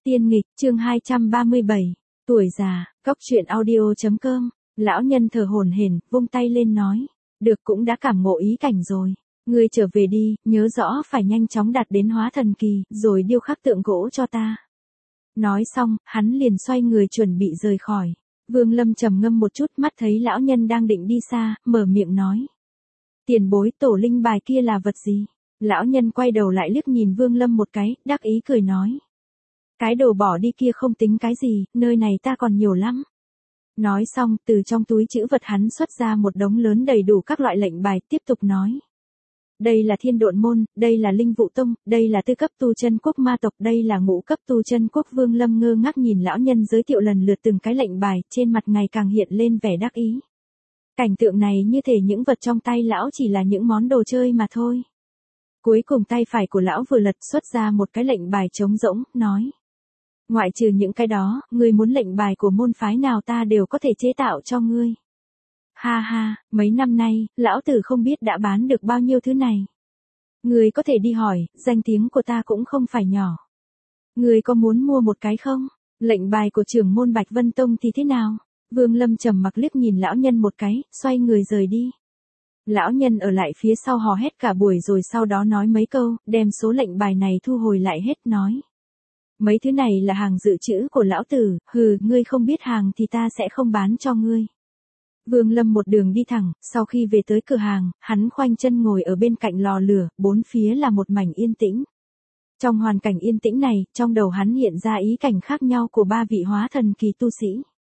Tiên nghịch, chương 237, tuổi già, góc truyện audio.com, lão nhân thở hổn hển, vung tay lên nói, được cũng đã cảm ngộ ý cảnh rồi. Ngươi trở về đi, nhớ rõ phải nhanh chóng đạt đến hóa thần kỳ, rồi điêu khắc tượng gỗ cho ta. Nói xong, hắn liền xoay người chuẩn bị rời khỏi. Vương Lâm trầm ngâm một chút, mắt thấy lão nhân đang định đi xa, mở miệng nói. Tiền bối, tổ linh bài kia là vật gì? Lão nhân quay đầu lại liếc nhìn Vương Lâm một cái, đắc ý cười nói. Cái đồ bỏ đi kia không tính cái gì, nơi này ta còn nhiều lắm. Nói xong, từ trong túi trữ vật hắn xuất ra một đống lớn đầy đủ các loại lệnh bài, tiếp tục nói. Đây là Thiên Độn Môn, đây là Linh Vụ Tông, đây là tư cấp tu chân quốc ma tộc, đây là ngũ cấp tu chân quốc. Vương Lâm ngơ ngác nhìn lão nhân giới thiệu lần lượt từng cái lệnh bài, trên mặt ngày càng hiện lên vẻ đắc ý. Cảnh tượng này như thể những vật trong tay lão chỉ là những món đồ chơi mà thôi. Cuối cùng tay phải của lão vừa lật xuất ra một cái lệnh bài trống rỗng, nói. Ngoại trừ những cái đó, ngươi muốn lệnh bài của môn phái nào ta đều có thể chế tạo cho ngươi. Ha ha, mấy năm nay, lão tử không biết đã bán được bao nhiêu thứ này. Ngươi có thể đi hỏi, danh tiếng của ta cũng không phải nhỏ. Ngươi có muốn mua một cái không? Lệnh bài của trưởng môn Bạch Vân Tông thì thế nào? Vương Lâm trầm mặc liếc nhìn lão nhân một cái, xoay người rời đi. Lão nhân ở lại phía sau hò hét cả buổi rồi sau đó nói mấy câu, đem số lệnh bài này thu hồi lại hết nói. Mấy thứ này là hàng dự trữ của lão tử, hừ, ngươi không biết hàng thì ta sẽ không bán cho ngươi. Vương Lâm một đường đi thẳng, sau khi về tới cửa hàng, hắn khoanh chân ngồi ở bên cạnh lò lửa, bốn phía là một mảnh yên tĩnh. Trong hoàn cảnh yên tĩnh này, trong đầu hắn hiện ra ý cảnh khác nhau của ba vị hóa thần kỳ tu sĩ.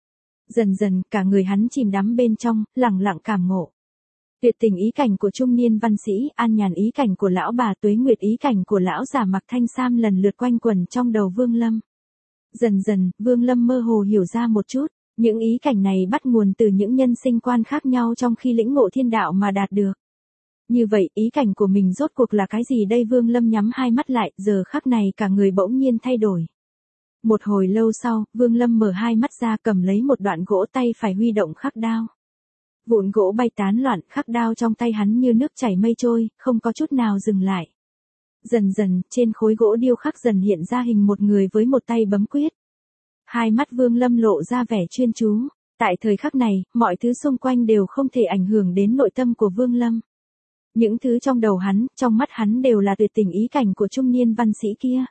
Dần dần, cả người hắn chìm đắm bên trong, lẳng lặng cảm ngộ. Tuyệt tình ý cảnh của trung niên văn sĩ, an nhàn ý cảnh của lão bà, Tuế Nguyệt ý cảnh của lão già mặc thanh sam lần lượt quanh quẩn trong đầu Vương Lâm. Dần dần, Vương Lâm mơ hồ hiểu ra một chút, những ý cảnh này bắt nguồn từ những nhân sinh quan khác nhau trong khi lĩnh ngộ thiên đạo mà đạt được. Như vậy, ý cảnh của mình rốt cuộc là cái gì đây? Vương Lâm nhắm hai mắt lại, giờ khắc này cả người bỗng nhiên thay đổi. Một hồi lâu sau, Vương Lâm mở hai mắt ra, cầm lấy một đoạn gỗ, tay phải huy động khắc đao. Vụn gỗ bay tán loạn, khắc đao trong tay hắn như nước chảy mây trôi, không có chút nào dừng lại. Dần dần, trên khối gỗ điêu khắc dần hiện ra hình một người với một tay bấm quyết. Hai mắt Vương Lâm lộ ra vẻ chuyên chú. Tại thời khắc này, mọi thứ xung quanh đều không thể ảnh hưởng đến nội tâm của Vương Lâm. Những thứ trong đầu hắn, trong mắt hắn đều là tuyệt tình ý cảnh của trung niên văn sĩ kia.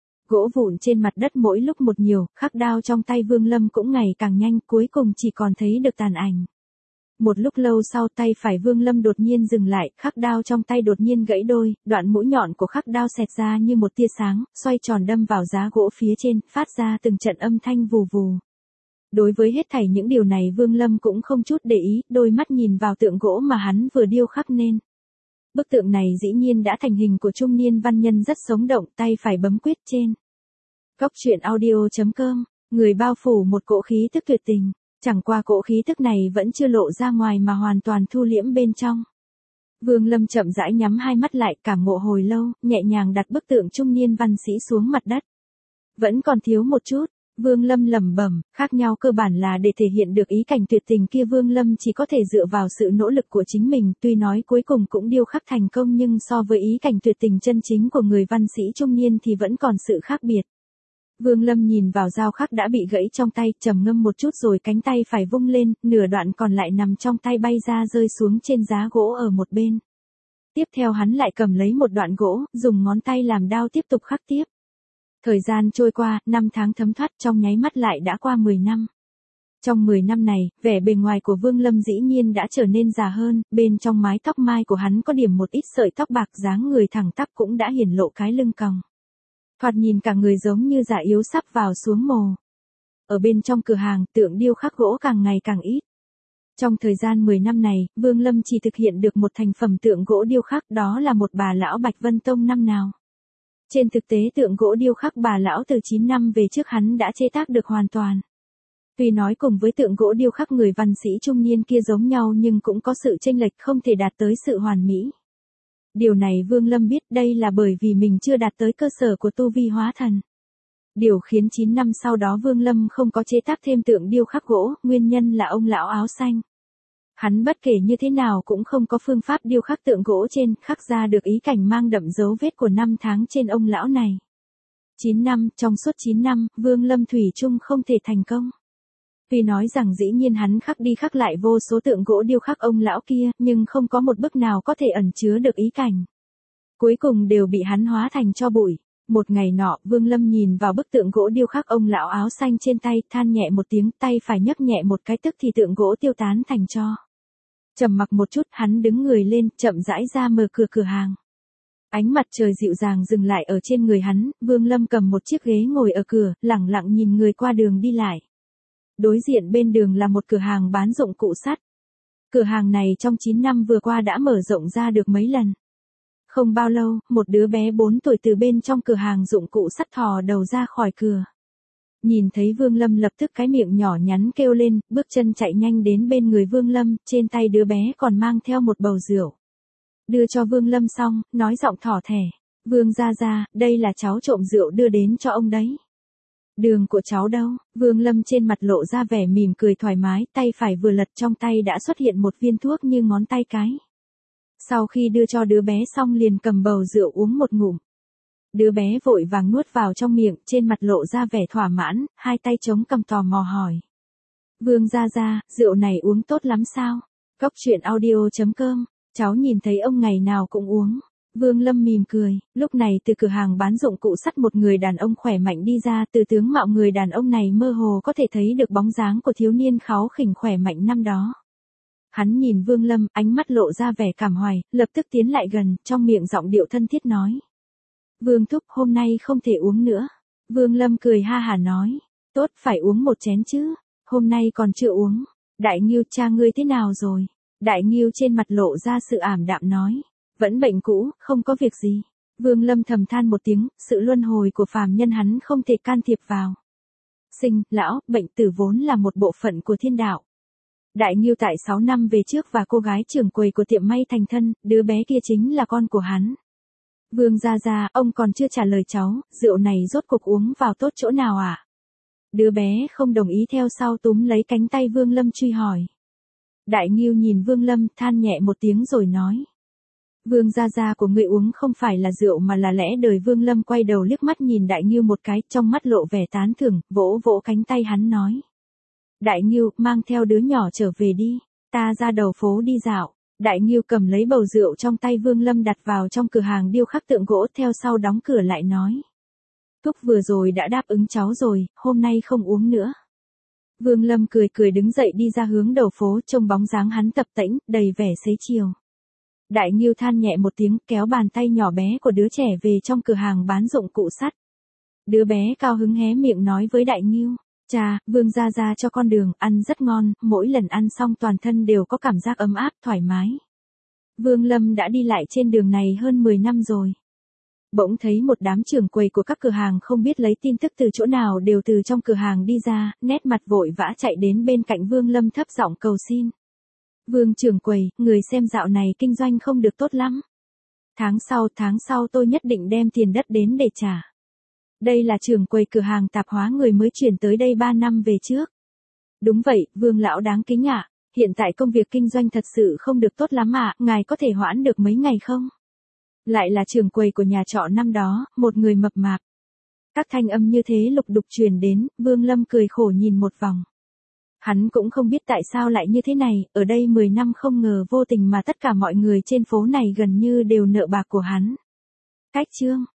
Gỗ vụn trên mặt đất mỗi lúc một nhiều, khắc đao trong tay Vương Lâm cũng ngày càng nhanh, cuối cùng chỉ còn thấy được tàn ảnh. Một lúc lâu sau, tay phải Vương Lâm đột nhiên dừng lại, khắc đao trong tay đột nhiên gãy đôi, đoạn mũi nhọn của khắc đao xẹt ra như một tia sáng, xoay tròn đâm vào giá gỗ phía trên, phát ra từng trận âm thanh vù vù. Đối với hết thảy những điều này Vương Lâm cũng không chút để ý, đôi mắt nhìn vào tượng gỗ mà hắn vừa điêu khắc nên. Bức tượng này dĩ nhiên đã thành hình của trung niên văn nhân rất sống động, tay phải bấm quyết trên. Góc truyện audio.com, người bao phủ một cỗ khí tức tuyệt tình. Chẳng qua cỗ khí tức này vẫn chưa lộ ra ngoài mà hoàn toàn thu liễm bên trong. Vương Lâm chậm rãi nhắm hai mắt lại, cảm ngộ hồi lâu, nhẹ nhàng đặt bức tượng trung niên văn sĩ xuống mặt đất. Vẫn còn thiếu một chút, Vương Lâm lẩm bẩm, khác nhau cơ bản là để thể hiện được ý cảnh tuyệt tình kia Vương Lâm chỉ có thể dựa vào sự nỗ lực của chính mình, tuy nói cuối cùng cũng điêu khắc thành công nhưng so với ý cảnh tuyệt tình chân chính của người văn sĩ trung niên thì vẫn còn sự khác biệt. Vương Lâm nhìn vào dao khắc đã bị gãy trong tay, trầm ngâm một chút rồi cánh tay phải vung lên, nửa đoạn còn lại nằm trong tay bay ra rơi xuống trên giá gỗ ở một bên. Tiếp theo hắn lại cầm lấy một đoạn gỗ, dùng ngón tay làm đao tiếp tục khắc tiếp. Thời gian trôi qua, 5 tháng thấm thoát, trong nháy mắt lại đã qua 10 năm. Trong 10 năm này, vẻ bề ngoài của Vương Lâm dĩ nhiên đã trở nên già hơn, bên trong mái tóc mai của hắn có điểm một ít sợi tóc bạc, dáng người thẳng tắp cũng đã hiển lộ cái lưng còng. Thoạt nhìn cả người giống như già yếu sắp vào xuống mồ. Ở bên trong cửa hàng, tượng điêu khắc gỗ càng ngày càng ít. Trong thời gian 10 năm này, Vương Lâm chỉ thực hiện được một thành phẩm tượng gỗ điêu khắc, đó là một bà lão Bạch Vân Tông năm nào. Trên thực tế tượng gỗ điêu khắc bà lão từ 9 năm về trước hắn đã chế tác được hoàn toàn. Tuy nói cùng với tượng gỗ điêu khắc người văn sĩ trung niên kia giống nhau nhưng cũng có sự chênh lệch không thể đạt tới sự hoàn mỹ. Điều này Vương Lâm biết đây là bởi vì mình chưa đạt tới cơ sở của tu vi hóa thần. Điều khiến 9 năm sau đó Vương Lâm không có chế tác thêm tượng điêu khắc gỗ, nguyên nhân là ông lão áo xanh. Hắn bất kể như thế nào cũng không có phương pháp điêu khắc tượng gỗ trên, khắc ra được ý cảnh mang đậm dấu vết của 5 tháng trên ông lão này. 9 năm, trong suốt 9 năm, Vương Lâm thủy chung không thể thành công. Tuy nói rằng dĩ nhiên hắn khắc đi khắc lại vô số tượng gỗ điêu khắc ông lão kia, nhưng không có một bức nào có thể ẩn chứa được ý cảnh. Cuối cùng đều bị hắn hóa thành tro bụi. Một ngày nọ, Vương Lâm nhìn vào bức tượng gỗ điêu khắc ông lão áo xanh trên tay, than nhẹ một tiếng, tay phải nhấc nhẹ một cái tức thì tượng gỗ tiêu tán thành tro. Trầm mặc một chút, hắn đứng người lên, chậm rãi ra mở cửa cửa hàng. Ánh mặt trời dịu dàng dừng lại ở trên người hắn, Vương Lâm cầm một chiếc ghế ngồi ở cửa, lẳng lặng nhìn người qua đường đi lại. Đối diện bên đường là một cửa hàng bán dụng cụ sắt. Cửa hàng này trong 9 năm vừa qua đã mở rộng ra được mấy lần. Không bao lâu, một đứa bé 4 tuổi từ bên trong cửa hàng dụng cụ sắt thò đầu ra khỏi cửa. Nhìn thấy Vương Lâm lập tức cái miệng nhỏ nhắn kêu lên, bước chân chạy nhanh đến bên người Vương Lâm, trên tay đứa bé còn mang theo một bầu rượu. Đưa cho Vương Lâm xong, nói giọng thỏ thẻ, Vương gia gia, đây là cháu trộm rượu đưa đến cho ông đấy. Đường của cháu đâu? Vương Lâm trên mặt lộ ra vẻ mỉm cười thoải mái, tay phải vừa lật trong tay đã xuất hiện một viên thuốc như ngón tay cái. Sau khi đưa cho đứa bé xong liền cầm bầu rượu uống một ngụm. Đứa bé vội vàng nuốt vào trong miệng, trên mặt lộ ra vẻ thỏa mãn, hai tay chống cằm tò mò hỏi. Vương gia gia, rượu này uống tốt lắm sao? Cốc truyện audio.com, cháu nhìn thấy ông ngày nào cũng uống. Vương Lâm mỉm cười, lúc này từ cửa hàng bán dụng cụ sắt một người đàn ông khỏe mạnh đi ra, từ tướng mạo người đàn ông này mơ hồ có thể thấy được bóng dáng của thiếu niên kháu khỉnh khỏe mạnh năm đó. Hắn nhìn Vương Lâm, ánh mắt lộ ra vẻ cảm hoài, lập tức tiến lại gần, trong miệng giọng điệu thân thiết nói. Vương thúc, hôm nay không thể uống nữa. Vương Lâm cười ha hả nói. Tốt, phải uống một chén chứ. Hôm nay còn chưa uống. Đại Ngưu, cha ngươi thế nào rồi? Đại Ngưu trên mặt lộ ra sự ảm đạm nói. Vẫn bệnh cũ, không có việc gì. Vương Lâm thầm than một tiếng, sự luân hồi của phàm nhân hắn không thể can thiệp vào. Sinh, lão, bệnh tử vốn là một bộ phận của thiên đạo. Đại Ngưu tại 6 năm về trước và cô gái trưởng quầy của tiệm may thành thân, đứa bé kia chính là con của hắn. Vương gia gia, ông còn chưa trả lời cháu, rượu này rốt cuộc uống vào tốt chỗ nào ạ? Đứa bé không đồng ý theo sau túm lấy cánh tay Vương Lâm truy hỏi. Đại Ngưu nhìn Vương Lâm than nhẹ một tiếng rồi nói. Vương gia gia của ngươi uống không phải là rượu mà là lẽ đời. Vương Lâm quay đầu liếc mắt nhìn Đại Ngưu một cái, trong mắt lộ vẻ tán thưởng, vỗ vỗ cánh tay hắn nói. Đại Ngưu, mang theo đứa nhỏ trở về đi, ta ra đầu phố đi dạo. Đại Ngưu cầm lấy bầu rượu trong tay Vương Lâm đặt vào trong cửa hàng điêu khắc tượng gỗ, theo sau đóng cửa lại nói. Thúc vừa rồi đã đáp ứng cháu rồi, hôm nay không uống nữa. Vương Lâm cười cười đứng dậy đi ra hướng đầu phố, trông bóng dáng hắn tập tễnh, đầy vẻ xế chiều. Đại Ngưu than nhẹ một tiếng, kéo bàn tay nhỏ bé của đứa trẻ về trong cửa hàng bán dụng cụ sắt. Đứa bé cao hứng hé miệng nói với Đại Ngưu. Cha, Vương gia gia cho con đường, ăn rất ngon, mỗi lần ăn xong toàn thân đều có cảm giác ấm áp, thoải mái. Vương Lâm đã đi lại trên đường này hơn 10 năm rồi. Bỗng thấy một đám trưởng quầy của các cửa hàng không biết lấy tin tức từ chỗ nào đều từ trong cửa hàng đi ra, nét mặt vội vã chạy đến bên cạnh Vương Lâm thấp giọng cầu xin. Vương trưởng quầy, người xem dạo này kinh doanh không được tốt lắm. Tháng sau tôi nhất định đem tiền đất đến để trả. Đây là trưởng quầy cửa hàng tạp hóa người mới chuyển tới đây 3 năm về trước. Đúng vậy, Vương lão đáng kính ạ. Hiện tại công việc kinh doanh thật sự không được tốt lắm ạ, ngài có thể hoãn được mấy ngày không? Lại là trưởng quầy của nhà trọ năm đó, một người mập mạp. Các thanh âm như thế lục đục truyền đến, Vương Lâm cười khổ nhìn một vòng. Hắn cũng không biết tại sao lại như thế này, ở đây 10 năm không ngờ vô tình mà tất cả mọi người trên phố này gần như đều nợ bạc của hắn. Cách chương